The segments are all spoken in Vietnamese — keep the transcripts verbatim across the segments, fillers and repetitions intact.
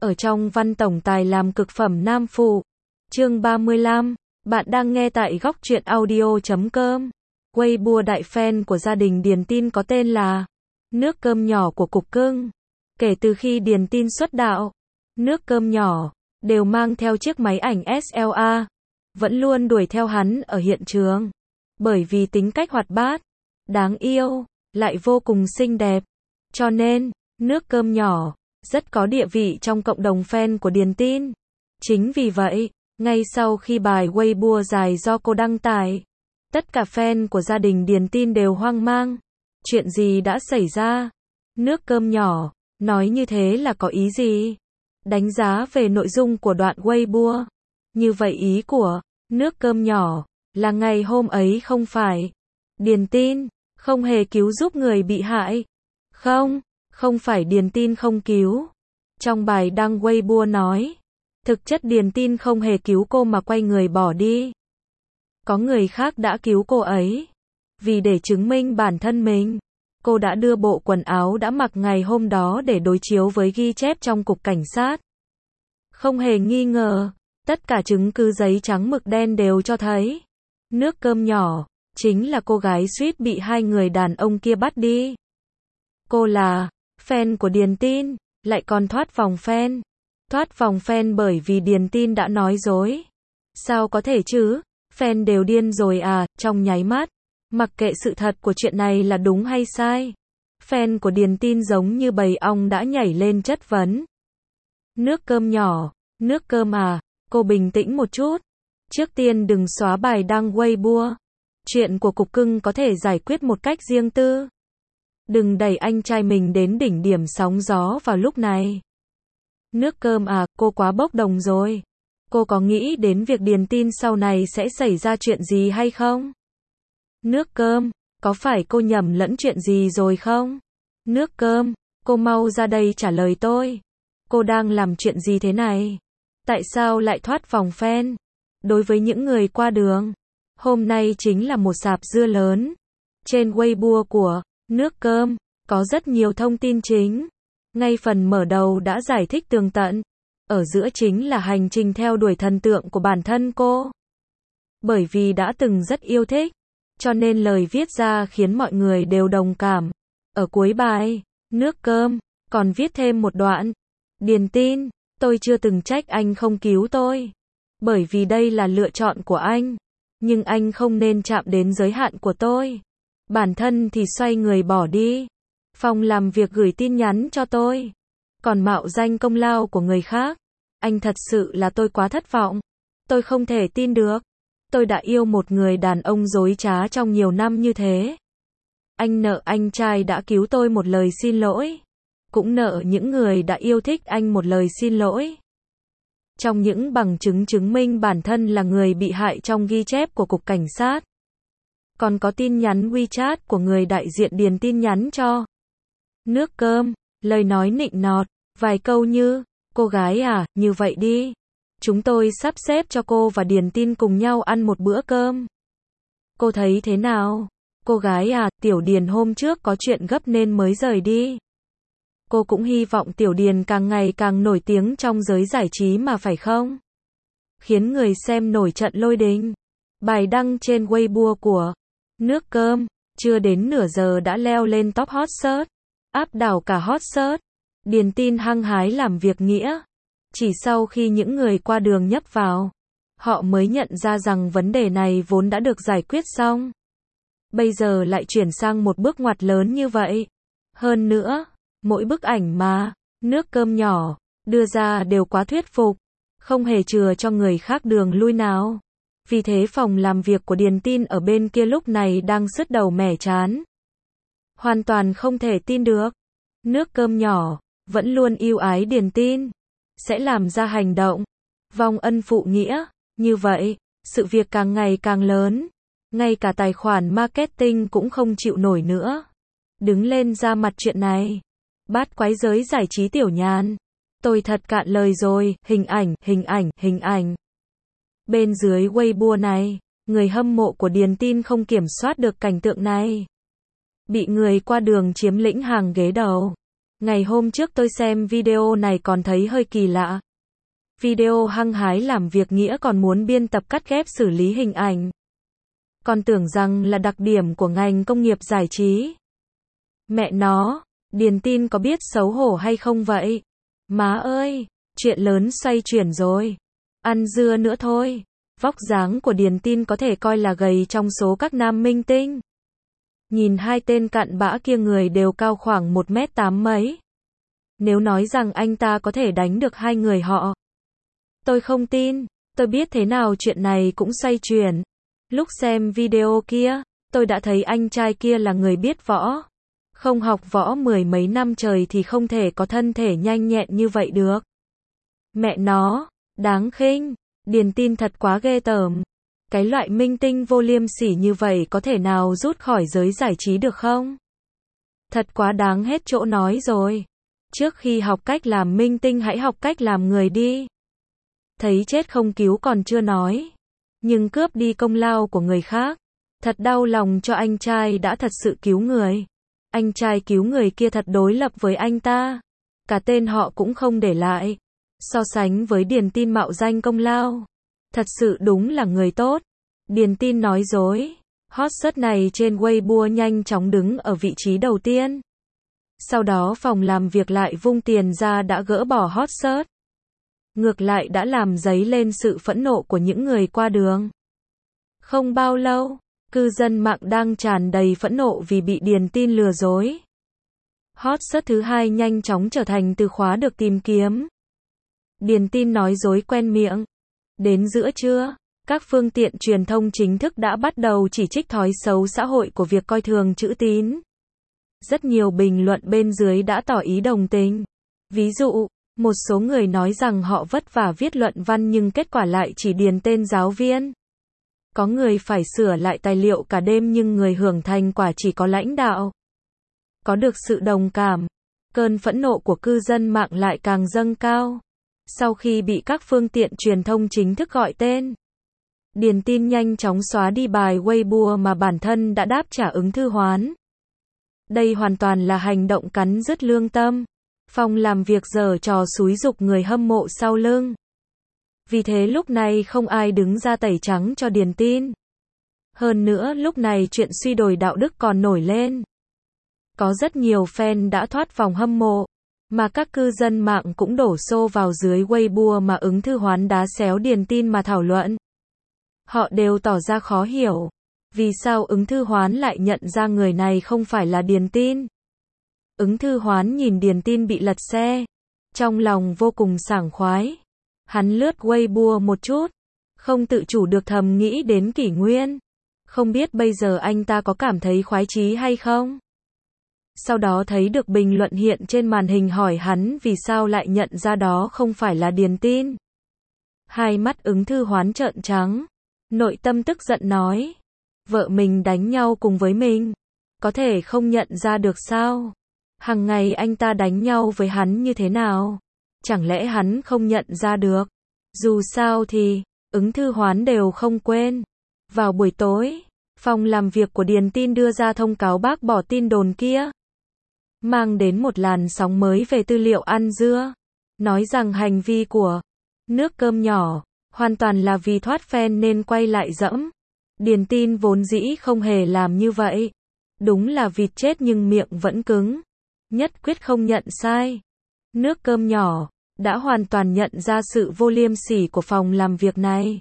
ở trong văn tổng tài làm cực phẩm nam phụ. Chương ba mươi lăm, bạn đang nghe tại góc truyện audio chấm com. Weibo đại fan của gia đình Điền Tin có tên là Nước Cơm Nhỏ của Cục Cưng. Kể từ khi Điền Tin xuất đạo, Nước Cơm Nhỏ đều mang theo chiếc máy ảnh ét lờ a, vẫn luôn đuổi theo hắn ở hiện trường. Bởi vì tính cách hoạt bát, đáng yêu, lại vô cùng xinh đẹp, cho nên Nước Cơm Nhỏ rất có địa vị trong cộng đồng fan của Điền Tin. Chính vì vậy, ngay sau khi bài Weibo dài do cô đăng tải, tất cả fan của gia đình Điền Tin đều hoang mang. Chuyện gì đã xảy ra? Nước Cơm Nhỏ nói như thế là có ý gì? Đánh giá về nội dung của đoạn Weibo. Như vậy ý của Nước Cơm Nhỏ là ngày hôm ấy không phải Điền Tin không hề cứu giúp người bị hại. Không, không phải Điền Tin không cứu. Trong bài đăng Weibo nói, thực chất Điền Tin không hề cứu cô mà quay người bỏ đi. Có người khác đã cứu cô ấy. Vì để chứng minh bản thân mình, cô đã đưa bộ quần áo đã mặc ngày hôm đó để đối chiếu với ghi chép trong cục cảnh sát. Không hề nghi ngờ, tất cả chứng cứ giấy trắng mực đen đều cho thấy Nước Cơm Nhỏ chính là cô gái suýt bị hai người đàn ông kia bắt đi. Cô là fan của Điền Tin, lại còn thoát vòng fan. Thoát vòng fan bởi vì Điền Tin đã nói dối. Sao có thể chứ? Fan đều điên rồi à? Trong nháy mắt, mặc kệ sự thật của chuyện này là đúng hay sai, fan của Điền Tin giống như bầy ong đã nhảy lên chất vấn. Nước Cơm Nhỏ, Nước Cơm à, cô bình tĩnh một chút. Trước tiên đừng xóa bài đăng Weibo. Chuyện của Cục Cưng có thể giải quyết một cách riêng tư. Đừng đẩy anh trai mình đến đỉnh điểm sóng gió vào lúc này. Nước Cơm à, cô quá bốc đồng rồi. Cô có nghĩ đến việc Điền Tin sau này sẽ xảy ra chuyện gì hay không? Nước Cơm, có phải cô nhầm lẫn chuyện gì rồi không? Nước Cơm, cô mau ra đây trả lời tôi. Cô đang làm chuyện gì thế này? Tại sao lại thoát vòng fan? Đối với những người qua đường, hôm nay chính là một sạp dưa lớn. Trên Weibo của Nước Cơm, có rất nhiều thông tin chính. Ngay phần mở đầu đã giải thích tường tận. Ở giữa chính là hành trình theo đuổi thần tượng của bản thân cô. Bởi vì đã từng rất yêu thích, cho nên lời viết ra khiến mọi người đều đồng cảm. Ở cuối bài, Nước Cơm còn viết thêm một đoạn. Điền Tin, tôi chưa từng trách anh không cứu tôi. Bởi vì đây là lựa chọn của anh. Nhưng anh không nên chạm đến giới hạn của tôi. Bản thân thì xoay người bỏ đi. Phòng làm việc gửi tin nhắn cho tôi. Còn mạo danh công lao của người khác. Anh thật sự là tôi quá thất vọng. Tôi không thể tin được. Tôi đã yêu một người đàn ông dối trá trong nhiều năm như thế. Anh nợ anh trai đã cứu tôi một lời xin lỗi. Cũng nợ những người đã yêu thích anh một lời xin lỗi. Trong những bằng chứng chứng minh bản thân là người bị hại trong ghi chép của cục cảnh sát. Còn có tin nhắn WeChat của người đại diện Điền Tin nhắn cho Nước Cơm, lời nói nịnh nọt, vài câu như, cô gái à, như vậy đi. Chúng tôi sắp xếp cho cô và Điền Tin cùng nhau ăn một bữa cơm. Cô thấy thế nào? Cô gái à, Tiểu Điền hôm trước có chuyện gấp nên mới rời đi. Cô cũng hy vọng Tiểu Điền càng ngày càng nổi tiếng trong giới giải trí mà phải không? Khiến người xem nổi trận lôi đình. Bài đăng trên Weibo của Nước Cơm, chưa đến nửa giờ đã leo lên top hot search, áp đảo cả hot search. Điền Tin hăng hái làm việc nghĩa. Chỉ sau khi những người qua đường nhấp vào, họ mới nhận ra rằng vấn đề này vốn đã được giải quyết xong. Bây giờ lại chuyển sang một bước ngoặt lớn như vậy. Hơn nữa, mỗi bức ảnh mà Nước Cơm Nhỏ đưa ra đều quá thuyết phục, không hề chừa cho người khác đường lui nào. Vì thế phòng làm việc của Điền Tin ở bên kia lúc này đang sứt đầu mẻ trán. Hoàn toàn không thể tin được. Nước Cơm Nhỏ vẫn luôn yêu ái Điền Tin, sẽ làm ra hành động vong ân phụ nghĩa. Như vậy, sự việc càng ngày càng lớn. Ngay cả tài khoản marketing cũng không chịu nổi nữa. Đứng lên ra mặt chuyện này. Bát quái giới giải trí Tiểu Nhàn. Tôi thật cạn lời rồi, hình ảnh, hình ảnh, hình ảnh. Bên dưới Weibo này, người hâm mộ của Điền Tin không kiểm soát được cảnh tượng này. Bị người qua đường chiếm lĩnh hàng ghế đầu. Ngày hôm trước tôi xem video này còn thấy hơi kỳ lạ. Video hăng hái làm việc nghĩa còn muốn biên tập cắt ghép xử lý hình ảnh. Còn tưởng rằng là đặc điểm của ngành công nghiệp giải trí. Mẹ nó, Điền Tin có biết xấu hổ hay không vậy? Má ơi, chuyện lớn xoay chuyển rồi. Ăn dưa nữa thôi. Vóc dáng của Điền Tin có thể coi là gầy trong số các nam minh tinh. Nhìn hai tên cặn bã kia người đều cao khoảng một mét tám mấy. Nếu nói rằng anh ta có thể đánh được hai người họ, tôi không tin. Tôi biết thế nào chuyện này cũng xoay chuyển. Lúc xem video kia, tôi đã thấy anh trai kia là người biết võ. Không học võ mười mấy năm trời thì không thể có thân thể nhanh nhẹn như vậy được. Mẹ nó, đáng khinh. Điền Tin thật quá ghê tởm. Cái loại minh tinh vô liêm sỉ như vậy có thể nào rút khỏi giới giải trí được không? Thật quá đáng hết chỗ nói rồi. Trước khi học cách làm minh tinh hãy học cách làm người đi. Thấy chết không cứu còn chưa nói. Nhưng cướp đi công lao của người khác. Thật đau lòng cho anh trai đã thật sự cứu người. Anh trai cứu người kia thật đối lập với anh ta. Cả tên họ cũng không để lại. So sánh với Điền Tin mạo danh công lao. Thật sự đúng là người tốt. Điền Tin nói dối. Hot search này trên Weibo nhanh chóng đứng ở vị trí đầu tiên. Sau đó phòng làm việc lại vung tiền ra đã gỡ bỏ hot search. Ngược lại đã làm dấy lên sự phẫn nộ của những người qua đường. Không bao lâu, cư dân mạng đang tràn đầy phẫn nộ vì bị Điền Tin lừa dối. Hot search thứ hai nhanh chóng trở thành từ khóa được tìm kiếm. Điền Tin nói dối quen miệng. Đến giữa trưa, các phương tiện truyền thông chính thức đã bắt đầu chỉ trích thói xấu xã hội của việc coi thường chữ tín. Rất nhiều bình luận bên dưới đã tỏ ý đồng tình. Ví dụ, một số người nói rằng họ vất vả viết luận văn nhưng kết quả lại chỉ điền tên giáo viên. Có người phải sửa lại tài liệu cả đêm nhưng người hưởng thành quả chỉ có lãnh đạo. Có được sự đồng cảm, cơn phẫn nộ của cư dân mạng lại càng dâng cao. Sau khi bị các phương tiện truyền thông chính thức gọi tên, Điền Tin nhanh chóng xóa đi bài Weibo mà bản thân đã đáp trả ứng thư hoán. Đây hoàn toàn là hành động cắn rứt lương tâm. Phòng làm việc giở trò xúi giục người hâm mộ sau lưng. Vì thế lúc này không ai đứng ra tẩy trắng cho Điền Tin. Hơn nữa lúc này chuyện suy đồi đạo đức còn nổi lên. Có rất nhiều fan đã thoát vòng hâm mộ, mà các cư dân mạng cũng đổ xô vào dưới Weibo mà ứng thư hoán đá xéo Điền Tin mà thảo luận. Họ đều tỏ ra khó hiểu. Vì sao ứng thư hoán lại nhận ra người này không phải là Điền Tin? Ứng thư hoán nhìn Điền Tin bị lật xe. Trong lòng vô cùng sảng khoái. Hắn lướt Weibo một chút. Không tự chủ được thầm nghĩ đến Kỷ Nguyên. Không biết bây giờ anh ta có cảm thấy khoái chí hay không? Sau đó thấy được bình luận hiện trên màn hình hỏi hắn vì sao lại nhận ra đó không phải là Điền Tin. Hai mắt ứng thư hoán trợn trắng. Nội tâm tức giận nói. Vợ mình đánh nhau cùng với mình. Có thể không nhận ra được sao? Hằng ngày anh ta đánh nhau với hắn như thế nào? Chẳng lẽ hắn không nhận ra được? Dù sao thì, ứng thư hoán đều không quên. Vào buổi tối, phòng làm việc của Điền Tin đưa ra thông cáo bác bỏ tin đồn kia. Mang đến một làn sóng mới về tư liệu ăn dưa. Nói rằng hành vi của nước cơm nhỏ hoàn toàn là vì thoát fan nên quay lại dẫm. Điền Tin vốn dĩ không hề làm như vậy. Đúng là vịt chết nhưng miệng vẫn cứng. Nhất quyết không nhận sai. Nước cơm nhỏ đã hoàn toàn nhận ra sự vô liêm sỉ của phòng làm việc này.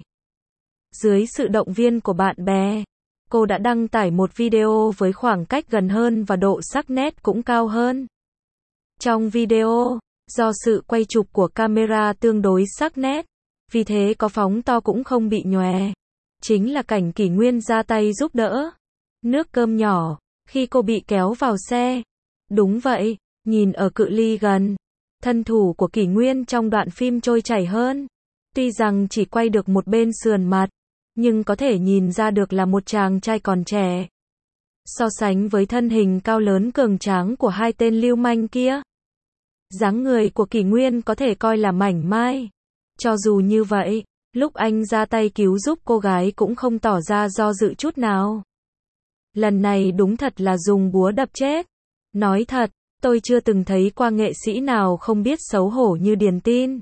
Dưới sự động viên của bạn bè, cô đã đăng tải một video với khoảng cách gần hơn và độ sắc nét cũng cao hơn. Trong video, do sự quay chụp của camera tương đối sắc nét, vì thế có phóng to cũng không bị nhòe. Chính là cảnh Kỷ Nguyên ra tay giúp đỡ nước cơm nhỏ khi cô bị kéo vào xe. Đúng vậy, nhìn ở cự ly gần, thân thủ của Kỷ Nguyên trong đoạn phim trôi chảy hơn. Tuy rằng chỉ quay được một bên sườn mặt, nhưng có thể nhìn ra được là một chàng trai còn trẻ. So sánh với thân hình cao lớn cường tráng của hai tên lưu manh kia, dáng người của Kỷ Nguyên có thể coi là mảnh mai. Cho dù như vậy, lúc anh ra tay cứu giúp cô gái cũng không tỏ ra do dự chút nào. Lần này đúng thật là dùng búa đập chết. Nói thật, Tôi chưa từng thấy qua nghệ sĩ nào không biết xấu hổ như Điền Tin.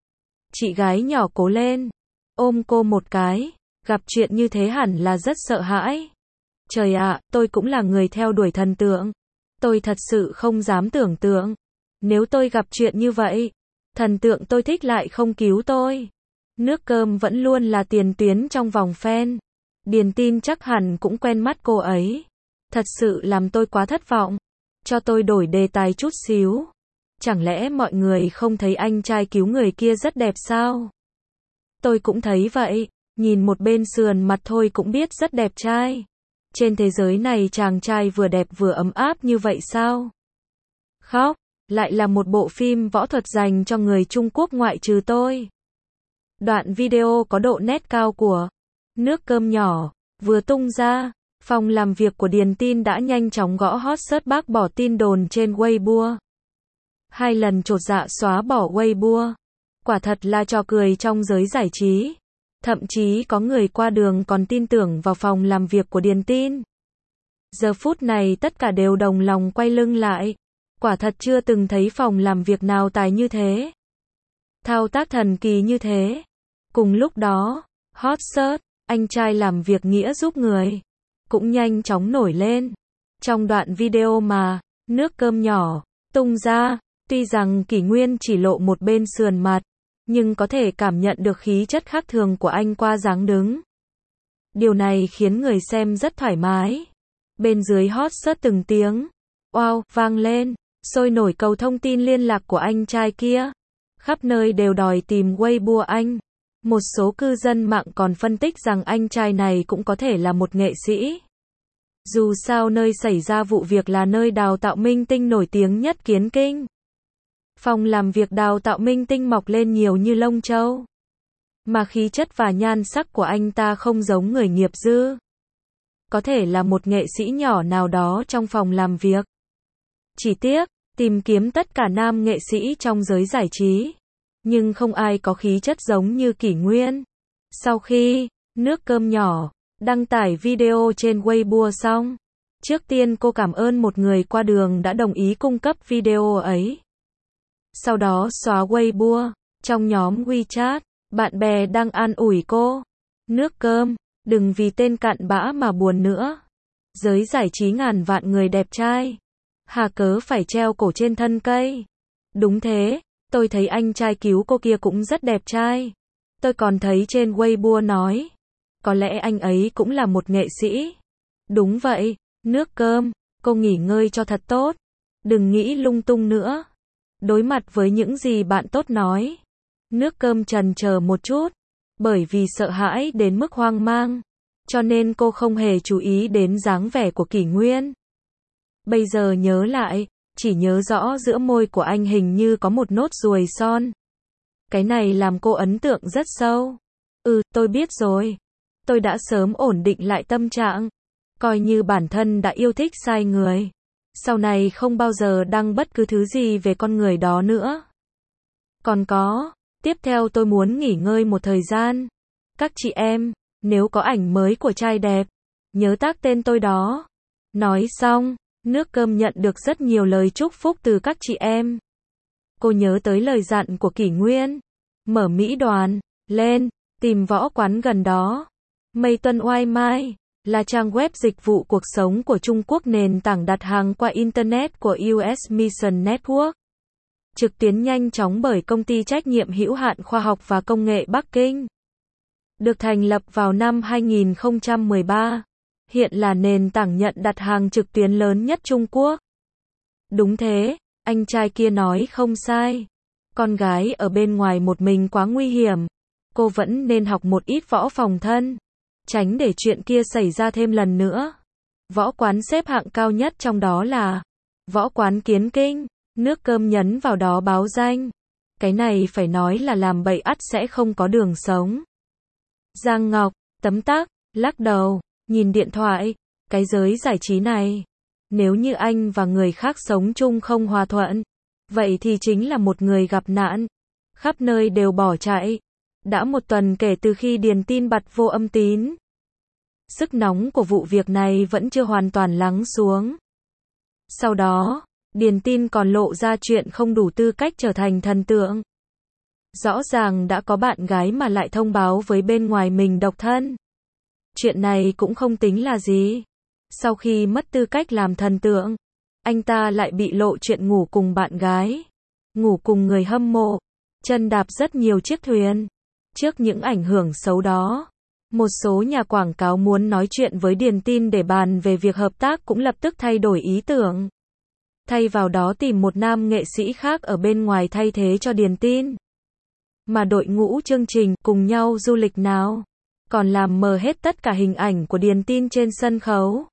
Chị gái nhỏ cố lên. Ôm cô một cái. Gặp chuyện như thế hẳn là rất sợ hãi. Trời ạ, tôi cũng là người theo đuổi thần tượng. Tôi thật sự không dám tưởng tượng. Nếu tôi gặp chuyện như vậy, thần tượng tôi thích lại không cứu tôi. Nước cơm vẫn luôn là tiền tuyến trong vòng fan. Điền Tin chắc hẳn cũng quen mắt cô ấy. Thật sự làm tôi quá thất vọng. Cho tôi đổi đề tài chút xíu. Chẳng lẽ mọi người không thấy anh trai cứu người kia rất đẹp sao? Tôi cũng thấy vậy. Nhìn một bên sườn mặt thôi cũng biết rất đẹp trai. Trên thế giới này chàng trai vừa đẹp vừa ấm áp như vậy sao? Khóc. Lại là một bộ phim võ thuật dành cho người Trung Quốc ngoại trừ tôi. Đoạn video có độ nét cao của Nước cơm nhỏ vừa tung ra, phòng làm việc của Điền Tin đã nhanh chóng gõ hot search bác bỏ tin đồn trên Weibo. Hai lần chột dạ xóa bỏ Weibo. Quả thật là trò cười trong giới giải trí. Thậm chí có người qua đường còn tin tưởng vào phòng làm việc của Điền Tin. Giờ phút này tất cả đều đồng lòng quay lưng lại. Quả thật chưa từng thấy phòng làm việc nào tài như thế. Thao tác thần kỳ như thế. Cùng lúc đó, hot search, anh trai làm việc nghĩa giúp người, cũng nhanh chóng nổi lên. Trong đoạn video mà, nước cơm nhỏ, tung ra, tuy rằng Kỷ Nguyên chỉ lộ một bên sườn mặt, nhưng có thể cảm nhận được khí chất khác thường của anh qua dáng đứng. Điều này khiến người xem rất thoải mái. Bên dưới hot search từng tiếng wow vang lên, sôi nổi cầu thông tin liên lạc của anh trai kia. Khắp nơi đều đòi tìm Weibo anh. Một số cư dân mạng còn phân tích rằng anh trai này cũng có thể là một nghệ sĩ. Dù sao nơi xảy ra vụ việc là nơi đào tạo minh tinh nổi tiếng nhất Kiến Kinh. Phòng làm việc đào tạo minh tinh mọc lên nhiều như lông châu. Mà khí chất và nhan sắc của anh ta không giống người nghiệp dư. Có thể là một nghệ sĩ nhỏ nào đó trong phòng làm việc. Chỉ tiếc, tìm kiếm tất cả nam nghệ sĩ trong giới giải trí. Nhưng không ai có khí chất giống như Kỷ Nguyên. Sau khi nước cơm nhỏ đăng tải video trên Weibo xong, trước tiên cô cảm ơn một người qua đường đã đồng ý cung cấp video ấy. Sau đó xóa Weibo. Trong nhóm WeChat, bạn bè đang an ủi cô. Nước cơm, đừng vì tên cặn bã mà buồn nữa. Giới giải trí ngàn vạn người đẹp trai. Hà cớ phải treo cổ trên thân cây. Đúng thế. Tôi thấy anh trai cứu cô kia cũng rất đẹp trai. Tôi còn thấy trên Weibo nói, có lẽ anh ấy cũng là một nghệ sĩ. Đúng vậy, nước cơm, cô nghỉ ngơi cho thật tốt. Đừng nghĩ lung tung nữa. Đối mặt với những gì bạn tốt nói, nước cơm chần chờ một chút. Bởi vì sợ hãi đến mức hoang mang, cho nên cô không hề chú ý đến dáng vẻ của Kỷ Nguyên. Bây giờ nhớ lại, chỉ nhớ rõ giữa môi của anh hình như có một nốt ruồi son. Cái này làm cô ấn tượng rất sâu. Ừ, tôi biết rồi. Tôi đã sớm ổn định lại tâm trạng. Coi như bản thân đã yêu thích sai người. Sau này không bao giờ đăng bất cứ thứ gì về con người đó nữa. Còn có, tiếp theo tôi muốn nghỉ ngơi một thời gian. Các chị em, nếu có ảnh mới của trai đẹp, nhớ tag tên tôi đó. Nói xong, nước cơm nhận được rất nhiều lời chúc phúc từ các chị em. Cô nhớ tới lời dặn của Kỷ Nguyên. Mở Mỹ đoàn, lên, tìm võ quán gần đó. Mây Tuân Oai Mai, là trang web dịch vụ cuộc sống của Trung Quốc, nền tảng đặt hàng qua Internet của u ét Mission Network. Trực tuyến nhanh chóng bởi công ty trách nhiệm hữu hạn khoa học và công nghệ Bắc Kinh. Được thành lập vào năm hai nghìn không trăm mười ba. Hiện là nền tảng nhận đặt hàng trực tuyến lớn nhất Trung Quốc. Đúng thế, anh trai kia nói không sai. Con gái ở bên ngoài một mình quá nguy hiểm. Cô vẫn nên học một ít võ phòng thân. Tránh để chuyện kia xảy ra thêm lần nữa. Võ quán xếp hạng cao nhất trong đó là Võ quán Kiến Kinh. Nước cơm nhấn vào đó báo danh. Cái này phải nói là làm bậy ắt sẽ không có đường sống. Giang Ngọc, tấm tắc, lắc đầu, nhìn điện thoại. Cái giới giải trí này, nếu như anh và người khác sống chung không hòa thuận, vậy thì chính là một người gặp nạn. Khắp nơi đều bỏ chạy. Đã một tuần kể từ khi Điền Tin bật vô âm tín. Sức nóng của vụ việc này vẫn chưa hoàn toàn lắng xuống. Sau đó, Điền Tin còn lộ ra chuyện không đủ tư cách trở thành thần tượng. Rõ ràng đã có bạn gái mà lại thông báo với bên ngoài mình độc thân. Chuyện này cũng không tính là gì. Sau khi mất tư cách làm thần tượng, anh ta lại bị lộ chuyện ngủ cùng bạn gái, ngủ cùng người hâm mộ, chân đạp rất nhiều chiếc thuyền. Trước những ảnh hưởng xấu đó, một số nhà quảng cáo muốn nói chuyện với Điền Tin để bàn về việc hợp tác cũng lập tức thay đổi ý tưởng. Thay vào đó tìm một nam nghệ sĩ khác ở bên ngoài thay thế cho Điền Tin. Mà đội ngũ chương trình Cùng Nhau Du Lịch Nào còn làm mờ hết tất cả hình ảnh của Điền Tin trên sân khấu.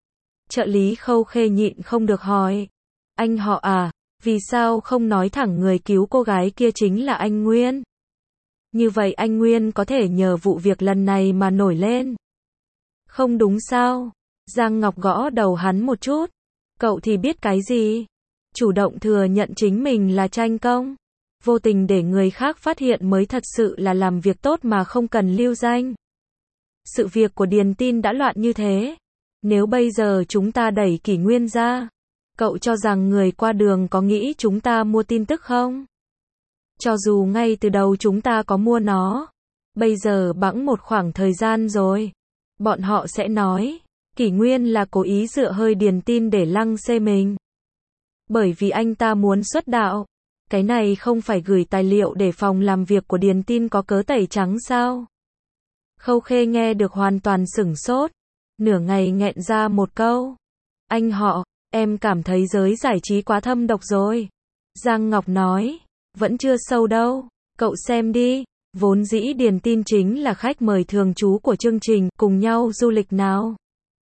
Trợ lý Khâu Khê nhịn không được hỏi, anh họ à, vì sao không nói thẳng người cứu cô gái kia chính là anh Nguyên? Như vậy anh Nguyên có thể nhờ vụ việc lần này mà nổi lên. Không đúng sao? Giang Ngọc gõ đầu hắn một chút. Cậu thì biết cái gì? Chủ động thừa nhận chính mình là tranh công. Vô tình để người khác phát hiện mới thật sự là làm việc tốt mà không cần lưu danh. Sự việc của Điền Tin đã loạn như thế. Nếu bây giờ chúng ta đẩy Kỷ Nguyên ra, cậu cho rằng người qua đường có nghĩ chúng ta mua tin tức không? Cho dù ngay từ đầu chúng ta có mua nó, bây giờ bẵng một khoảng thời gian rồi, bọn họ sẽ nói, Kỷ Nguyên là cố ý dựa hơi Điền Tin để lăng xê mình. Bởi vì anh ta muốn xuất đạo. Cái này không phải gửi tài liệu để phòng làm việc của Điền Tin có cớ tẩy trắng sao? Khâu Khê nghe được hoàn toàn sửng sốt, nửa ngày nghẹn ra một câu. Anh họ, em cảm thấy giới giải trí quá thâm độc rồi. Giang Ngọc nói, vẫn chưa sâu đâu, cậu xem đi, vốn dĩ Điền Tin chính là khách mời thường trú của chương trình Cùng Nhau Du Lịch Nào.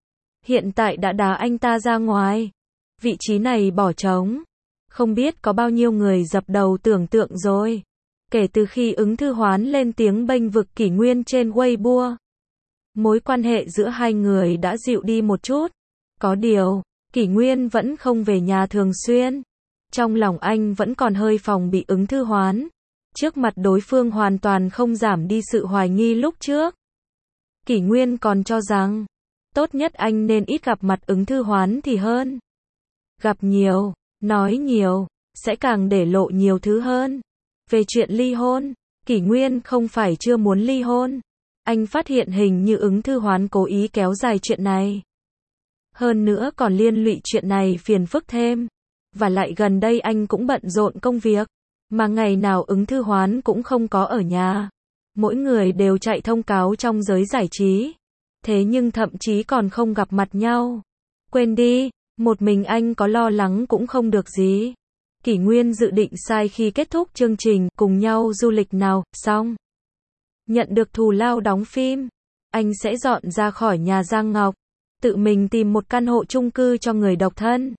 Hiện tại đã đá anh ta ra ngoài, vị trí này bỏ trống. Không biết có bao nhiêu người dập đầu tưởng tượng rồi. Kể từ khi Ứng Thư Hoán lên tiếng bênh vực Kỷ Nguyên trên Weibo, mối quan hệ giữa hai người đã dịu đi một chút. Có điều, Kỷ Nguyên vẫn không về nhà thường xuyên. Trong lòng anh vẫn còn hơi phòng bị Ứng Thư Hoán. Trước mặt đối phương hoàn toàn không giảm đi sự hoài nghi lúc trước. Kỷ Nguyên còn cho rằng, tốt nhất anh nên ít gặp mặt Ứng Thư Hoán thì hơn. Gặp nhiều, nói nhiều, sẽ càng để lộ nhiều thứ hơn. Về chuyện ly hôn, Kỷ Nguyên không phải chưa muốn ly hôn. Anh phát hiện hình như Ứng Thư Hoán cố ý kéo dài chuyện này. Hơn nữa còn liên lụy chuyện này phiền phức thêm. Và lại gần đây anh cũng bận rộn công việc. Mà ngày nào Ứng Thư Hoán cũng không có ở nhà. Mỗi người đều chạy thông cáo trong giới giải trí. Thế nhưng thậm chí còn không gặp mặt nhau. Quên đi, một mình anh có lo lắng cũng không được gì. Kỷ Nguyên dự định sai khi kết thúc chương trình Cùng Nhau Du Lịch Nào, xong. Nhận được thù lao đóng phim, anh sẽ dọn ra khỏi nhà Giang Ngọc, tự mình tìm một căn hộ chung cư cho người độc thân.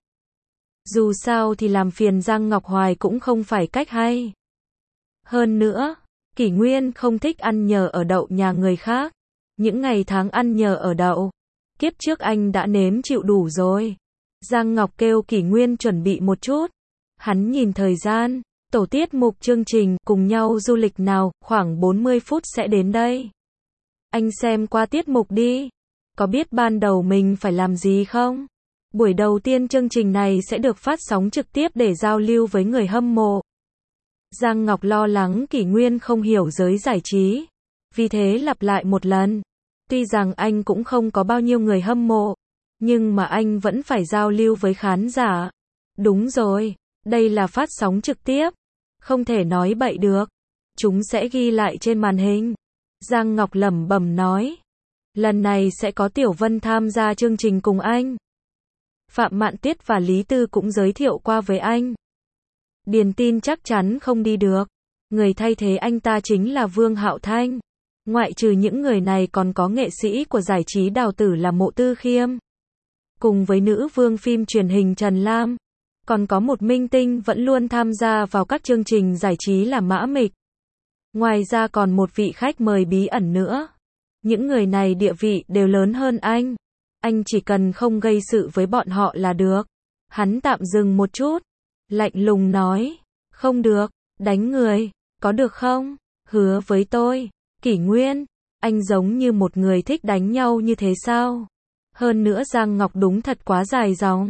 Dù sao thì làm phiền Giang Ngọc hoài cũng không phải cách hay. Hơn nữa, Kỷ Nguyên không thích ăn nhờ ở đậu nhà người khác. Những ngày tháng ăn nhờ ở đậu, kiếp trước anh đã nếm chịu đủ rồi. Giang Ngọc kêu Kỷ Nguyên chuẩn bị một chút. Hắn nhìn thời gian, tổ tiết mục chương trình Cùng Nhau Du Lịch Nào, khoảng bốn mươi phút sẽ đến đây. Anh xem qua tiết mục đi. Có biết ban đầu mình phải làm gì không? Buổi đầu tiên chương trình này sẽ được phát sóng trực tiếp để giao lưu với người hâm mộ. Giang Ngọc lo lắng Kỷ Nguyên không hiểu giới giải trí. Vì thế lặp lại một lần. Tuy rằng anh cũng không có bao nhiêu người hâm mộ, nhưng mà anh vẫn phải giao lưu với khán giả. Đúng rồi, đây là phát sóng trực tiếp. Không thể nói bậy được. Chúng sẽ ghi lại trên màn hình. Giang Ngọc lẩm bẩm nói. Lần này sẽ có Tiểu Vân tham gia chương trình cùng anh. Phạm Mạn Tuyết và Lý Tư cũng giới thiệu qua với anh. Điền Tin chắc chắn không đi được. Người thay thế anh ta chính là Vương Hạo Thanh. Ngoại trừ những người này còn có nghệ sĩ của giải trí đào tử là Mộ Tư Khiêm. Cùng với nữ vương phim truyền hình Trần Lam. Còn có một minh tinh vẫn luôn tham gia vào các chương trình giải trí là Mã Mịch. Ngoài ra còn một vị khách mời bí ẩn nữa. Những người này địa vị đều lớn hơn anh. Anh chỉ cần không gây sự với bọn họ là được. Hắn tạm dừng một chút. Lạnh lùng nói. Không được, đánh người. Có được không? Hứa với tôi. Kỷ Nguyên, anh giống như một người thích đánh nhau như thế sao? Hơn nữa Giang Ngọc đúng thật quá dài dòng.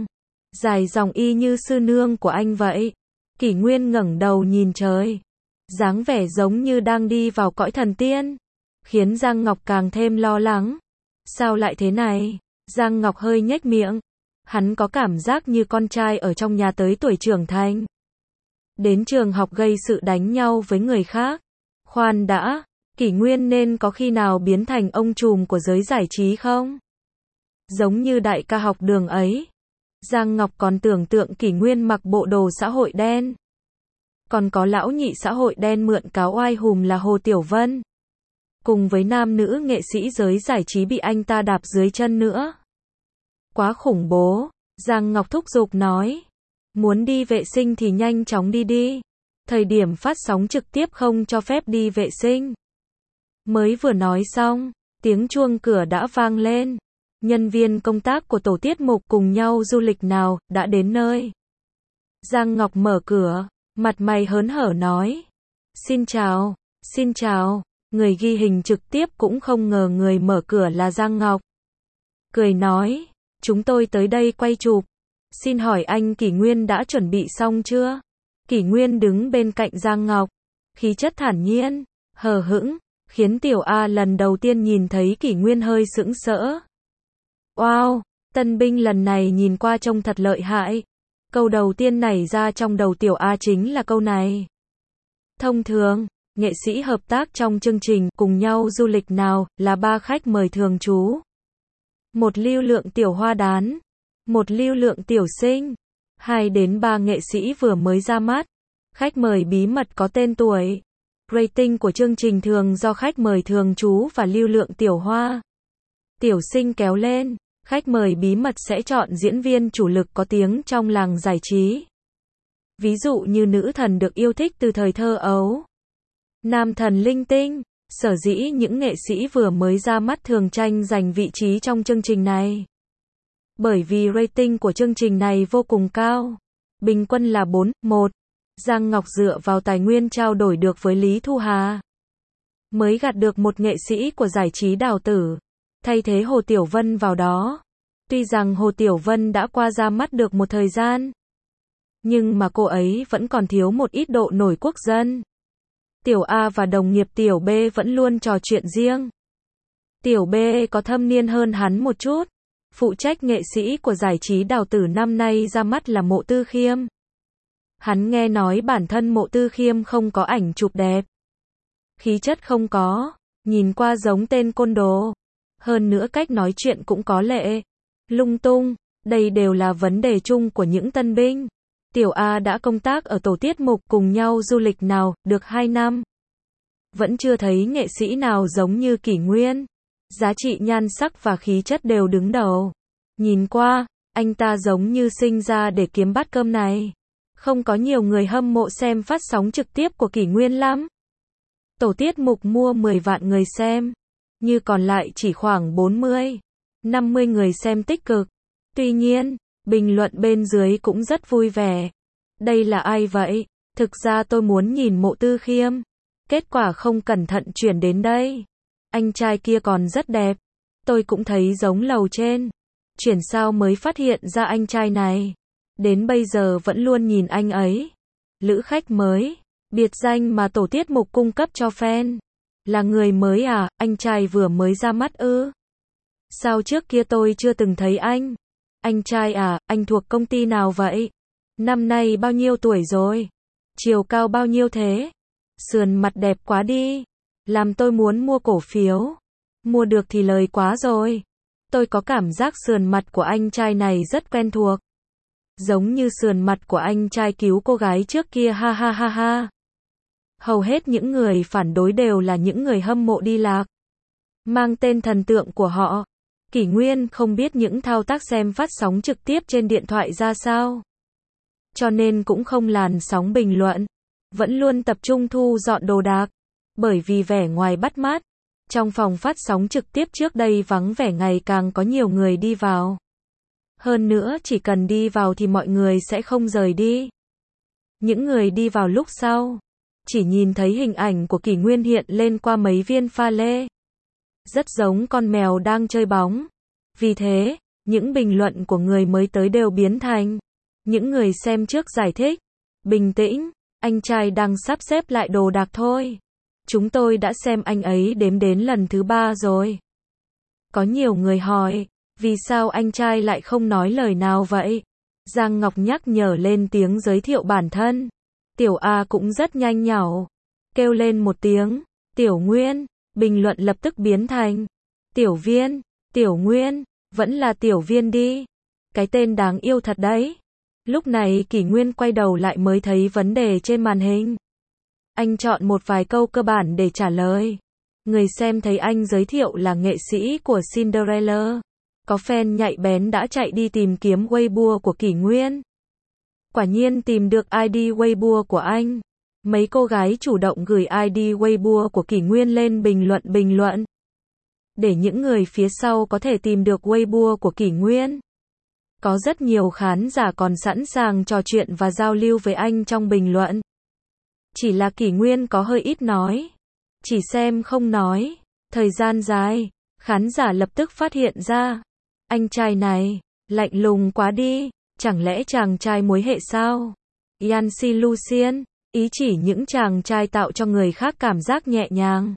Dài dòng y như sư nương của anh vậy. Kỷ Nguyên ngẩng đầu nhìn trời. Dáng vẻ giống như đang đi vào cõi thần tiên. Khiến Giang Ngọc càng thêm lo lắng. Sao lại thế này? Giang Ngọc hơi nhếch miệng. Hắn có cảm giác như con trai ở trong nhà tới tuổi trưởng thành. Đến trường học gây sự đánh nhau với người khác. Khoan đã, Kỷ Nguyên nên có khi nào biến thành ông trùm của giới giải trí không? Giống như đại ca học đường ấy. Giang Ngọc còn tưởng tượng Kỷ Nguyên mặc bộ đồ xã hội đen. Còn có lão nhị xã hội đen mượn cáo oai hùm là Hồ Tiểu Vân. Cùng với nam nữ nghệ sĩ giới giải trí bị anh ta đạp dưới chân nữa. Quá khủng bố, Giang Ngọc thúc giục nói. Muốn đi vệ sinh thì nhanh chóng đi đi. Thời điểm phát sóng trực tiếp không cho phép đi vệ sinh. Mới vừa nói xong, tiếng chuông cửa đã vang lên. Nhân viên công tác của tổ tiết mục cùng nhau du lịch nào đã đến nơi. Giang Ngọc mở cửa, mặt mày hớn hở nói. Xin chào, xin chào. Người ghi hình trực tiếp cũng không ngờ người mở cửa là Giang Ngọc. Cười nói, chúng tôi tới đây quay chụp. Xin hỏi anh Kỷ Nguyên đã chuẩn bị xong chưa? Kỷ Nguyên đứng bên cạnh Giang Ngọc, khí chất thản nhiên, hờ hững, khiến Tiểu A lần đầu tiên nhìn thấy Kỷ Nguyên hơi sững sỡ. Wow, tân binh lần này nhìn qua trông thật lợi hại. Câu đầu tiên nảy ra trong đầu Tiểu A chính là câu này. Thông thường, nghệ sĩ hợp tác trong chương trình cùng nhau du lịch nào là ba khách mời thường trú. Một lưu lượng tiểu hoa đán, một lưu lượng tiểu sinh, hai đến ba nghệ sĩ vừa mới ra mắt. Khách mời bí mật có tên tuổi. Rating của chương trình thường do khách mời thường trú và lưu lượng tiểu hoa, tiểu sinh kéo lên. Khách mời bí mật sẽ chọn diễn viên chủ lực có tiếng trong làng giải trí. Ví dụ như nữ thần được yêu thích từ thời thơ ấu, nam thần linh tinh. Sở dĩ những nghệ sĩ vừa mới ra mắt thường tranh giành vị trí trong chương trình này. Bởi vì rating của chương trình này vô cùng cao. Bình quân là bốn một. Giang Ngọc dựa vào tài nguyên trao đổi được với Lý Thu Hà, mới gặt được một nghệ sĩ của giải trí Đào Tử, thay thế Hồ Tiểu Vân vào đó. Tuy rằng Hồ Tiểu Vân đã qua ra mắt được một thời gian, nhưng mà cô ấy vẫn còn thiếu một ít độ nổi quốc dân. Tiểu A và đồng nghiệp Tiểu B vẫn luôn trò chuyện riêng. Tiểu B có thâm niên hơn hắn một chút. Phụ trách nghệ sĩ của giải trí Đào Tử năm nay ra mắt là Mộ Tư Khiêm. Hắn nghe nói bản thân Mộ Tư Khiêm không có ảnh chụp đẹp. Khí chất không có, nhìn qua giống tên côn đồ. Hơn nữa cách nói chuyện cũng có lệ. Lung tung, đây đều là vấn đề chung của những tân binh. Tiểu A đã công tác ở tổ tiết mục cùng nhau du lịch nào, được hai năm. Vẫn chưa thấy nghệ sĩ nào giống như Kỷ Nguyên. Giá trị nhan sắc và khí chất đều đứng đầu. Nhìn qua, anh ta giống như sinh ra để kiếm bát cơm này. Không có nhiều người hâm mộ xem phát sóng trực tiếp của Kỷ Nguyên lắm. Tổ tiết mục mua mười vạn người xem, như còn lại chỉ khoảng bốn mươi, năm mươi người xem tích cực. Tuy nhiên, bình luận bên dưới cũng rất vui vẻ. Đây là ai vậy? Thực ra tôi muốn nhìn Mộ Tư Khiêm. Kết quả không cẩn thận chuyển đến đây. Anh trai kia còn rất đẹp. Tôi cũng thấy giống lầu trên. Chuyển sao mới phát hiện ra anh trai này. Đến bây giờ vẫn luôn nhìn anh ấy. Lữ khách mới, biệt danh mà tổ tiết mục cung cấp cho fan. Là người mới à, anh trai vừa mới ra mắt ư? Sao trước kia tôi chưa từng thấy anh? Anh trai à, anh thuộc công ty nào vậy? Năm nay bao nhiêu tuổi rồi? Chiều cao bao nhiêu thế? Sườn mặt đẹp quá đi. Làm tôi muốn mua cổ phiếu. Mua được thì lời quá rồi. Tôi có cảm giác sườn mặt của anh trai này rất quen thuộc. Giống như sườn mặt của anh trai cứu cô gái trước kia, ha ha ha ha. Hầu hết những người phản đối đều là những người hâm mộ đi lạc. Mang tên thần tượng của họ. Kỷ Nguyên không biết những thao tác xem phát sóng trực tiếp trên điện thoại ra sao. Cho nên cũng không làn sóng bình luận. Vẫn luôn tập trung thu dọn đồ đạc. Bởi vì vẻ ngoài bắt mắt. Trong phòng phát sóng trực tiếp trước đây vắng vẻ, ngày càng có nhiều người đi vào. Hơn nữa chỉ cần đi vào thì mọi người sẽ không rời đi. Những người đi vào lúc sau, chỉ nhìn thấy hình ảnh của Kỷ Nguyên hiện lên qua mấy viên pha lê. Rất giống con mèo đang chơi bóng. Vì thế, Những bình luận của người mới tới đều biến thành những người xem trước giải thích. Bình tĩnh, anh trai đang sắp xếp lại đồ đạc thôi. Chúng tôi đã xem anh ấy đếm đến lần thứ ba rồi. Có nhiều người hỏi, vì sao anh trai lại không nói lời nào vậy? Giang Ngọc nhắc nhở lên tiếng giới thiệu bản thân. Tiểu A cũng rất nhanh nhảu, kêu lên một tiếng, Tiểu Nguyên, bình luận lập tức biến thành Tiểu Viên, Tiểu Nguyên, vẫn là Tiểu Viên đi. Cái tên đáng yêu thật đấy. Lúc này Kỷ Nguyên quay đầu lại mới thấy vấn đề trên màn hình. Anh chọn một vài câu cơ bản để trả lời. Người xem thấy anh giới thiệu là nghệ sĩ của Cinderella. Có fan nhạy bén đã chạy đi tìm kiếm Weibo của Kỷ Nguyên. Quả nhiên tìm được i đê Weibo của anh. Mấy cô gái chủ động gửi i đê Weibo của Kỷ Nguyên lên bình luận bình luận. Để những người phía sau có thể tìm được Weibo của Kỷ Nguyên. Có rất nhiều khán giả còn sẵn sàng trò chuyện và giao lưu với anh trong bình luận. Chỉ là Kỷ Nguyên có hơi ít nói. Chỉ xem không nói. Thời gian dài, khán giả lập tức phát hiện ra. Anh trai này, lạnh lùng quá đi. Chẳng lẽ chàng trai mối hệ sao? Yanxi Lucien, ý chỉ những chàng trai tạo cho người khác cảm giác nhẹ nhàng,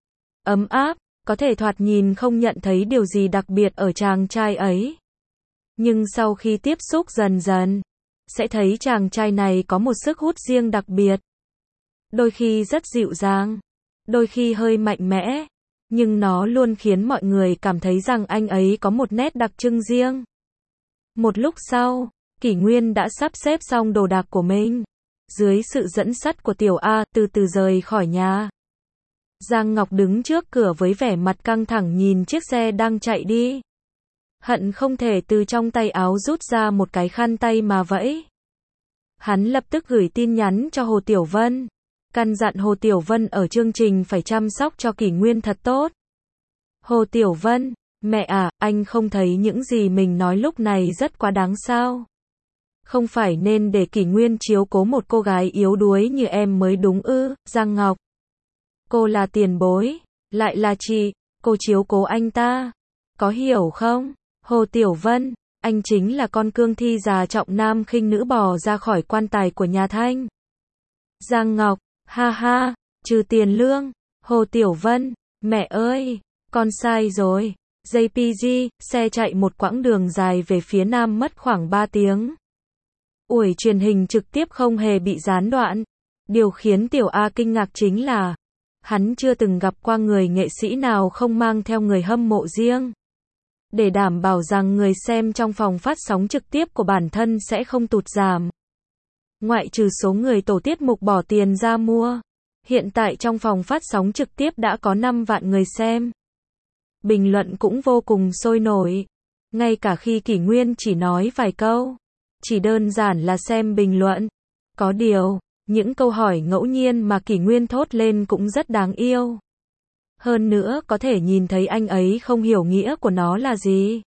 ấm áp, có thể thoạt nhìn không nhận thấy điều gì đặc biệt ở chàng trai ấy. Nhưng sau khi tiếp xúc dần dần, sẽ thấy chàng trai này có một sức hút riêng đặc biệt. Đôi khi rất dịu dàng, đôi khi hơi mạnh mẽ, nhưng nó luôn khiến mọi người cảm thấy rằng anh ấy có một nét đặc trưng riêng. Một lúc sau, Kỷ Nguyên đã sắp xếp xong đồ đạc của mình. Dưới sự dẫn dắt của Tiểu A, từ từ rời khỏi nhà. Giang Ngọc đứng trước cửa với vẻ mặt căng thẳng nhìn chiếc xe đang chạy đi. Hận không thể từ trong tay áo rút ra một cái khăn tay mà vẫy. Hắn lập tức gửi tin nhắn cho Hồ Tiểu Vân. Căn dặn Hồ Tiểu Vân ở chương trình phải chăm sóc cho Kỷ Nguyên thật tốt. Hồ Tiểu Vân, mẹ à, anh không thấy những gì mình nói lúc này rất quá đáng sao? Không phải nên để Kỷ Nguyên chiếu cố một cô gái yếu đuối như em mới đúng ư? Giang Ngọc, cô là tiền bối, lại là chị, cô chiếu cố anh ta, có hiểu không? Hồ Tiểu Vân, anh chính là con cương thi già trọng nam khinh nữ bò ra khỏi quan tài của nhà Thanh. Giang Ngọc, ha ha, trừ tiền lương. Hồ Tiểu Vân, mẹ ơi, con sai rồi. giê pê giê, xe chạy một quãng đường dài về phía nam mất khoảng ba tiếng. Buổi truyền hình trực tiếp không hề bị gián đoạn. Điều khiến Tiểu A kinh ngạc chính là hắn chưa từng gặp qua người nghệ sĩ nào không mang theo người hâm mộ riêng. Để đảm bảo rằng người xem trong phòng phát sóng trực tiếp của bản thân sẽ không tụt giảm. Ngoại trừ số người tổ tiết mục bỏ tiền ra mua. Hiện tại trong phòng phát sóng trực tiếp đã có năm vạn người xem. Bình luận cũng vô cùng sôi nổi. Ngay cả khi Kỷ Nguyên chỉ nói vài câu. Chỉ đơn giản là xem bình luận. Có điều, những câu hỏi ngẫu nhiên mà Kỷ Nguyên thốt lên cũng rất đáng yêu. Hơn nữa có thể nhìn thấy anh ấy không hiểu nghĩa của nó là gì.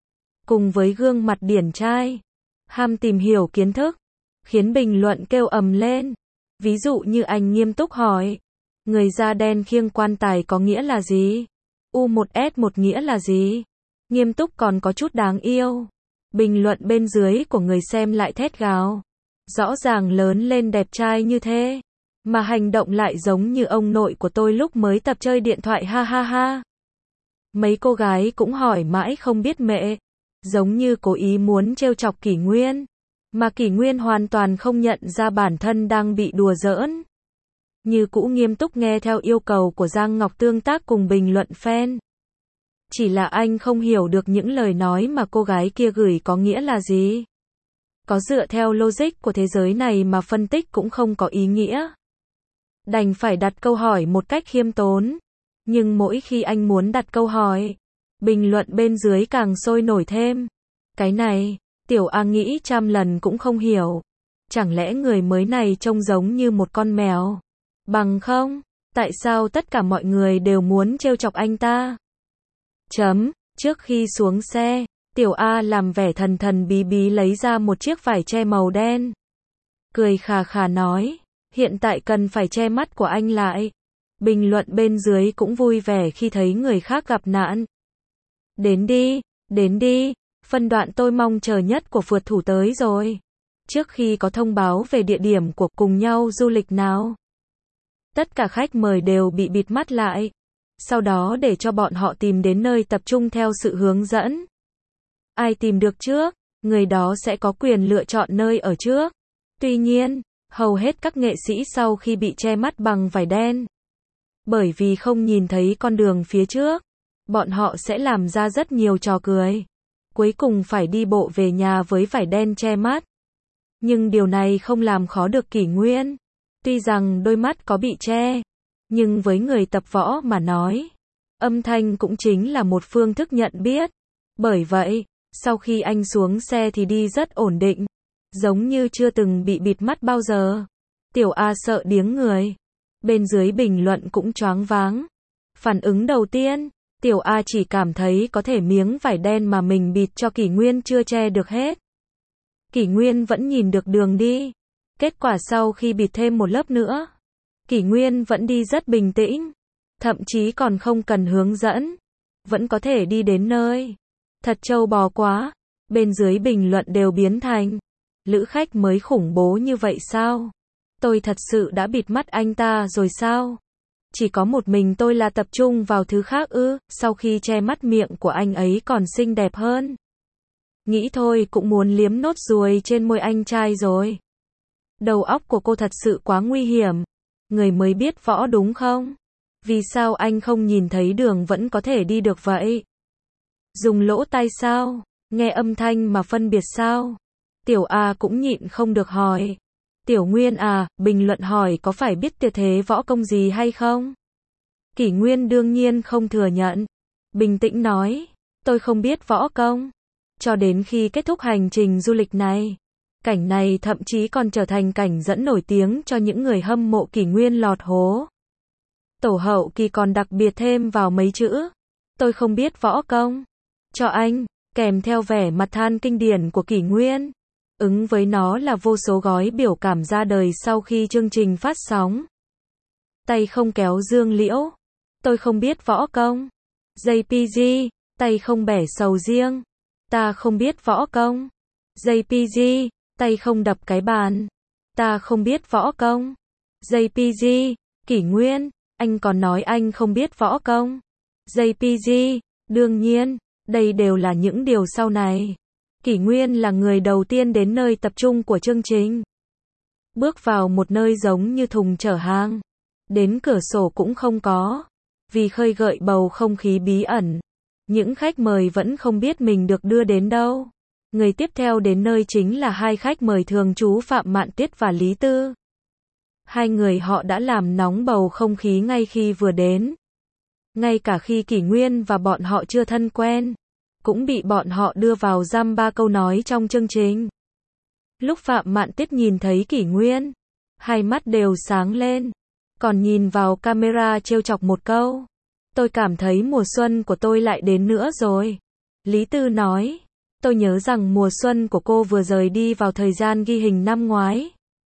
Cùng với gương mặt điển trai, ham tìm hiểu kiến thức, khiến bình luận kêu ầm lên. Ví dụ như anh nghiêm túc hỏi, người da đen khiêng quan tài có nghĩa là gì? U một S một nghĩa là gì? Nghiêm túc còn có chút đáng yêu. Bình luận bên dưới của người xem lại thét gào. Rõ ràng lớn lên đẹp trai như thế, mà hành động lại giống như ông nội của tôi lúc mới tập chơi điện thoại ha ha ha. Mấy cô gái cũng hỏi mãi không biết mẹ, giống như cố ý muốn trêu chọc Kỷ Nguyên, mà Kỷ Nguyên hoàn toàn không nhận ra bản thân đang bị đùa giỡn. Như cũ nghiêm túc nghe theo yêu cầu của Giang Ngọc tương tác cùng bình luận fan. Chỉ là anh không hiểu được những lời nói mà cô gái kia gửi có nghĩa là gì. Có dựa theo logic của thế giới này mà phân tích cũng không có ý nghĩa. Đành phải đặt câu hỏi một cách khiêm tốn. Nhưng mỗi khi anh muốn đặt câu hỏi, bình luận bên dưới càng sôi nổi thêm. Cái này, Tiểu A nghĩ trăm lần cũng không hiểu. Chẳng lẽ người mới này trông giống như một con mèo? Bằng không, tại sao tất cả mọi người đều muốn trêu chọc anh ta? Chấm, trước khi xuống xe, Tiểu A làm vẻ thần thần bí bí lấy ra một chiếc vải che màu đen. Cười khà khà nói, hiện tại cần phải che mắt của anh lại. Bình luận bên dưới cũng vui vẻ khi thấy người khác gặp nạn. Đến đi, đến đi, Phân đoạn tôi mong chờ nhất của phượt thủ tới rồi. Trước khi có thông báo về địa điểm của cùng nhau du lịch nào, tất cả khách mời đều bị bịt mắt lại. Sau đó để cho bọn họ tìm đến nơi tập trung theo sự hướng dẫn. Ai tìm được trước, người đó sẽ có quyền lựa chọn nơi ở trước. Tuy nhiên, hầu hết các nghệ sĩ sau khi bị che mắt bằng vải đen, bởi vì không nhìn thấy con đường phía trước, bọn họ sẽ làm ra rất nhiều trò cười. Cuối cùng phải đi bộ về nhà với vải đen che mắt. Nhưng điều này không làm khó được Kỷ Nguyên. Tuy rằng đôi mắt có bị che, nhưng với người tập võ mà nói, âm thanh cũng chính là một phương thức nhận biết. Bởi vậy, sau khi anh xuống xe thì đi rất ổn định, giống như chưa từng bị bịt mắt bao giờ. Tiểu A sợ điếng người. Bên dưới bình luận cũng choáng váng. Phản ứng đầu tiên, Tiểu A chỉ cảm thấy có thể miếng vải đen mà mình bịt cho Kỷ Nguyên chưa che được hết. Kỷ Nguyên vẫn nhìn được đường đi. Kết quả sau khi bịt thêm một lớp nữa, Kỷ Nguyên vẫn đi rất bình tĩnh, thậm chí còn không cần hướng dẫn, vẫn có thể đi đến nơi. Thật trâu bò quá. Bên dưới bình luận đều biến thành, lữ khách mới khủng bố như vậy sao? Tôi thật sự đã bịt mắt anh ta rồi sao? Chỉ có một mình tôi là tập trung vào thứ khác ư? Sau khi che mắt miệng của anh ấy còn xinh đẹp hơn. Nghĩ thôi cũng muốn liếm nốt ruồi trên môi anh trai rồi. Đầu óc của cô thật sự quá nguy hiểm. Người mới biết võ đúng không? Vì sao anh không nhìn thấy đường vẫn có thể đi được vậy? Dùng lỗ tai sao? Nghe âm thanh mà phân biệt sao? Tiểu A cũng nhịn không được hỏi. Tiểu Nguyên à, bình luận hỏi có phải biết tuyệt thế võ công gì hay không? Kỷ Nguyên đương nhiên không thừa nhận. Bình tĩnh nói, tôi không biết võ công. Cho đến khi kết thúc hành trình du lịch này, cảnh này thậm chí còn trở thành cảnh dẫn nổi tiếng cho những người hâm mộ Kỷ Nguyên lọt hố. Tổ hậu Kỳ còn đặc biệt thêm vào mấy chữ, tôi không biết võ công. Cho anh, kèm theo vẻ mặt than kinh điển của Kỷ Nguyên. Ứng với nó là vô số gói biểu cảm ra đời sau khi chương trình phát sóng. Tay không kéo dương liễu. Tôi không biết võ công. gi pê giê, tay không bẻ sầu riêng. Ta không biết võ công. gi pê giê, tay không đập cái bàn. Ta không biết võ công. gi pê giê, Kỷ Nguyên, anh còn nói anh không biết võ công. gi pê giê, đương nhiên, đây đều là những điều sau này. Kỷ Nguyên là người đầu tiên đến nơi tập trung của chương trình. Bước vào một nơi giống như thùng chở hàng. Đến cửa sổ cũng không có. Vì khơi gợi bầu không khí bí ẩn. Những khách mời vẫn không biết mình được đưa đến đâu. Người tiếp theo đến nơi chính là hai khách mời thường trú Phạm Mạn Tiết và Lý Tư. Hai người họ đã làm nóng bầu không khí ngay khi vừa đến. Ngay cả khi Kỷ Nguyên và bọn họ chưa thân quen, cũng bị bọn họ đưa vào dăm ba câu nói trong chương trình. Lúc Phạm Mạn Tiết nhìn thấy Kỷ Nguyên, hai mắt đều sáng lên, còn nhìn vào camera trêu chọc một câu. Tôi cảm thấy mùa xuân của tôi lại đến nữa rồi. Lý Tư nói, tôi nhớ rằng mùa xuân của cô vừa rời đi vào thời gian ghi hình năm ngoái.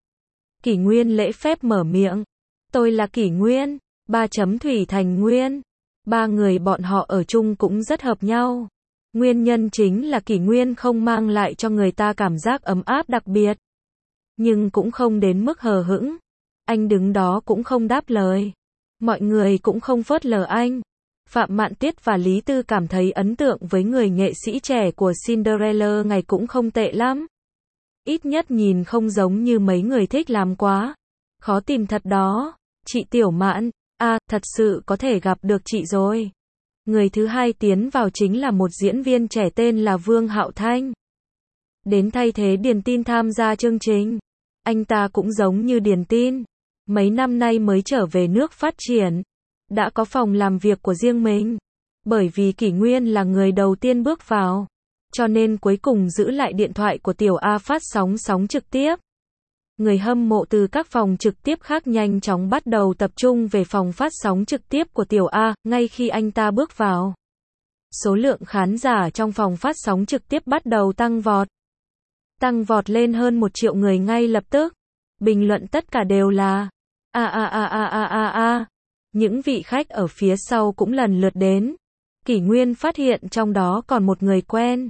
Kỷ Nguyên lễ phép mở miệng. Tôi là Kỷ Nguyên, ba chấm Thủy Thành Nguyên. Ba người bọn họ ở chung cũng rất hợp nhau. Nguyên nhân chính là Kỷ Nguyên không mang lại cho người ta cảm giác ấm áp đặc biệt. Nhưng cũng không đến mức hờ hững. Anh đứng đó cũng không đáp lời. Mọi người cũng không phớt lờ anh. Phạm Mạn Tiết và Lý Tư cảm thấy ấn tượng với người nghệ sĩ trẻ của Cinderella ngày cũng không tệ lắm. Ít nhất nhìn không giống như mấy người thích làm quá. Khó tìm thật đó. Chị Tiểu Mạn, à, thật sự có thể gặp được chị rồi. Người thứ hai tiến vào chính là một diễn viên trẻ tên là Vương Hạo Thanh. Đến thay thế Điền Tin tham gia chương trình. Anh ta cũng giống như Điền Tin. Mấy năm nay mới trở về nước phát triển. Đã có phòng làm việc của riêng mình. Bởi vì Kỷ Nguyên là người đầu tiên bước vào. Cho nên cuối cùng giữ lại điện thoại của Tiểu A phát sóng sóng trực tiếp. Người hâm mộ từ các phòng trực tiếp khác nhanh chóng bắt đầu tập trung về phòng phát sóng trực tiếp của Tiểu A, ngay khi anh ta bước vào. Số lượng khán giả trong phòng phát sóng trực tiếp bắt đầu tăng vọt. Tăng vọt lên hơn một triệu người ngay lập tức. Bình luận tất cả đều là a a a a a a a. Những vị khách ở phía sau cũng lần lượt đến. Kỷ Nguyên phát hiện trong đó còn một người quen.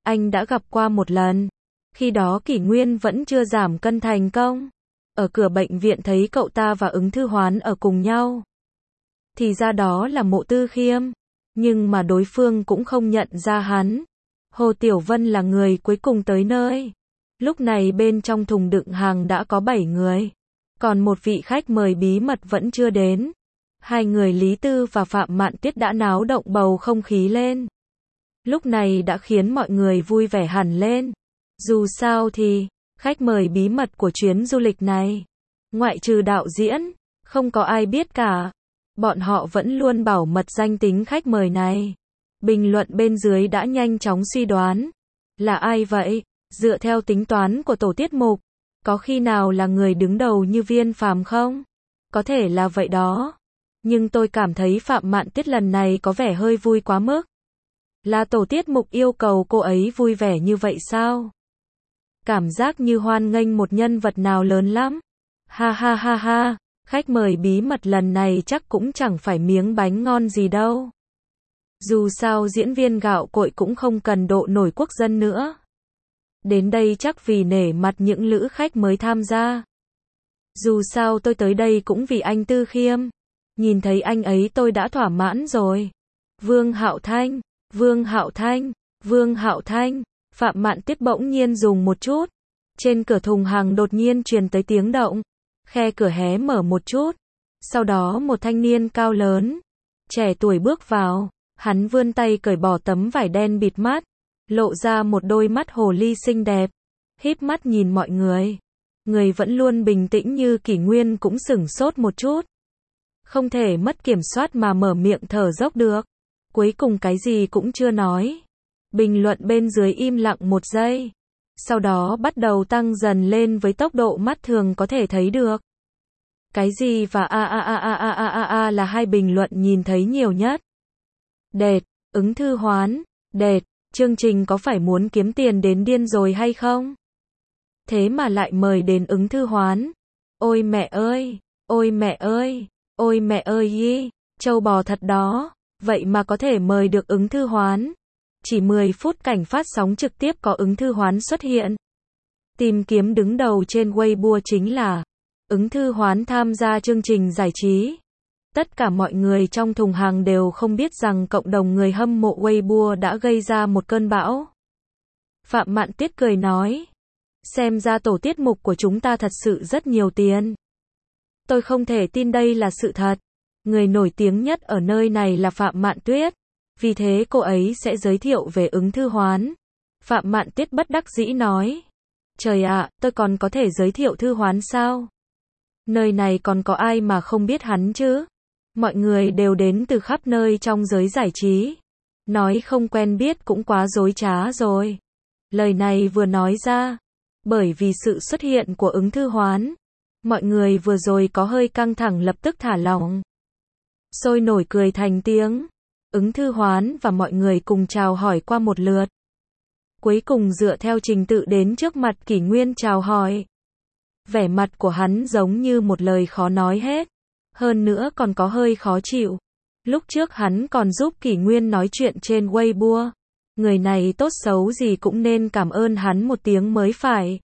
anh đã gặp qua một lần. Khi đó Kỷ Nguyên vẫn chưa giảm cân thành công. Ở cửa bệnh viện thấy cậu ta và Ứng Thư Hoán ở cùng nhau. Thì ra đó là Mộ Tư Khiêm. Nhưng mà đối phương cũng không nhận ra hắn. Hồ Tiểu Vân là người cuối cùng tới nơi. Lúc này bên trong thùng đựng hàng đã có bảy người. Còn một vị khách mời bí mật vẫn chưa đến. Hai người Lý Tư và Phạm Mạn Tiết đã náo động bầu không khí lên. Lúc này đã khiến mọi người vui vẻ hẳn lên. Dù sao thì, khách mời bí mật của chuyến du lịch này, ngoại trừ đạo diễn, không có ai biết cả. Bọn họ vẫn luôn bảo mật danh tính khách mời này. Bình luận bên dưới đã nhanh chóng suy đoán. Là ai vậy? Dựa theo tính toán của tổ tiết mục, có khi nào là người đứng đầu như Viên Phàm không? Có thể là vậy đó. Nhưng tôi cảm thấy Phạm Mạn Tiết lần này có vẻ hơi vui quá mức. Là tổ tiết mục yêu cầu cô ấy vui vẻ như vậy sao? Cảm giác như hoan nghênh một nhân vật nào lớn lắm. Ha ha ha ha, khách mời bí mật lần này chắc cũng chẳng phải miếng bánh ngon gì đâu. Dù sao diễn viên gạo cội cũng không cần độ nổi quốc dân nữa. Đến đây chắc vì nể mặt những lữ khách mới tham gia. Dù sao tôi tới đây cũng vì anh Tư Khiêm. Nhìn thấy anh ấy tôi đã thỏa mãn rồi. Vương Hạo Thanh, Vương Hạo Thanh, Vương Hạo Thanh. Phạm Mạn Tiết bỗng nhiên dùng một chút. Trên cửa thùng hàng đột nhiên truyền tới tiếng động. Khe cửa hé mở một chút. Sau đó một thanh niên cao lớn, trẻ tuổi bước vào. Hắn vươn tay cởi bỏ tấm vải đen bịt mắt. Lộ ra một đôi mắt hồ ly xinh đẹp. Híp mắt nhìn mọi người. Người vẫn luôn bình tĩnh như Kỷ Nguyên cũng sửng sốt một chút. Không thể mất kiểm soát mà mở miệng thở dốc được. Cuối cùng cái gì cũng chưa nói. Bình luận bên dưới im lặng một giây. Sau đó bắt đầu tăng dần lên với tốc độ mắt thường có thể thấy được. Cái gì và a a a a a a a a là hai bình luận nhìn thấy nhiều nhất. Đệt, Ứng Thư Hoán, đệt, chương trình có phải muốn kiếm tiền đến điên rồi hay không? Thế mà lại mời đến Ứng Thư Hoán. Ôi mẹ ơi, ôi mẹ ơi, ôi mẹ ơi yi, trâu bò thật đó, vậy mà có thể mời được Ứng Thư Hoán. Chỉ mười phút cảnh phát sóng trực tiếp có Ứng Thư Hoán xuất hiện. Tìm kiếm đứng đầu trên Weibo chính là Ứng Thư Hoán tham gia chương trình giải trí. Tất cả mọi người trong thùng hàng đều không biết rằng cộng đồng người hâm mộ Weibo đã gây ra một cơn bão. Phạm Mạn Tiết cười nói. Xem ra tổ tiết mục của chúng ta thật sự rất nhiều tiền. Tôi không thể tin đây là sự thật. Người nổi tiếng nhất ở nơi này là Phạm Mạn Tuyết. Vì thế cô ấy sẽ giới thiệu về Ứng Thư Hoán. Phạm Mạn Tiết bất đắc dĩ nói. Trời ạ, tôi còn có thể giới thiệu Thư Hoán sao? Nơi này còn có ai mà không biết hắn chứ? Mọi người đều đến từ khắp nơi trong giới giải trí. Nói không quen biết cũng quá dối trá rồi. Lời này vừa nói ra. Bởi vì sự xuất hiện của Ứng Thư Hoán. Mọi người vừa rồi có hơi căng thẳng lập tức thả lỏng. Sôi nổi cười thành tiếng. Ứng Thư Hoán và mọi người cùng chào hỏi qua một lượt. Cuối cùng dựa theo trình tự đến trước mặt Kỷ Nguyên chào hỏi. Vẻ mặt của hắn giống như một lời khó nói hết. Hơn nữa còn có hơi khó chịu. Lúc trước hắn còn giúp Kỷ Nguyên nói chuyện trên Weibo. Người này tốt xấu gì cũng nên cảm ơn hắn một tiếng mới phải.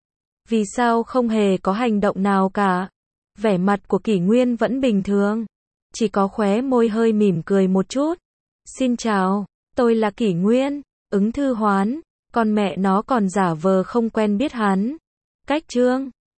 Vì sao không hề có hành động nào cả? Vẻ mặt của Kỷ Nguyên vẫn bình thường. Chỉ có khóe môi hơi mỉm cười một chút. Xin chào, tôi là Kỷ Nguyên, Ứng Thư Hoán. Con mẹ nó còn giả vờ không quen biết hắn. Cách chương.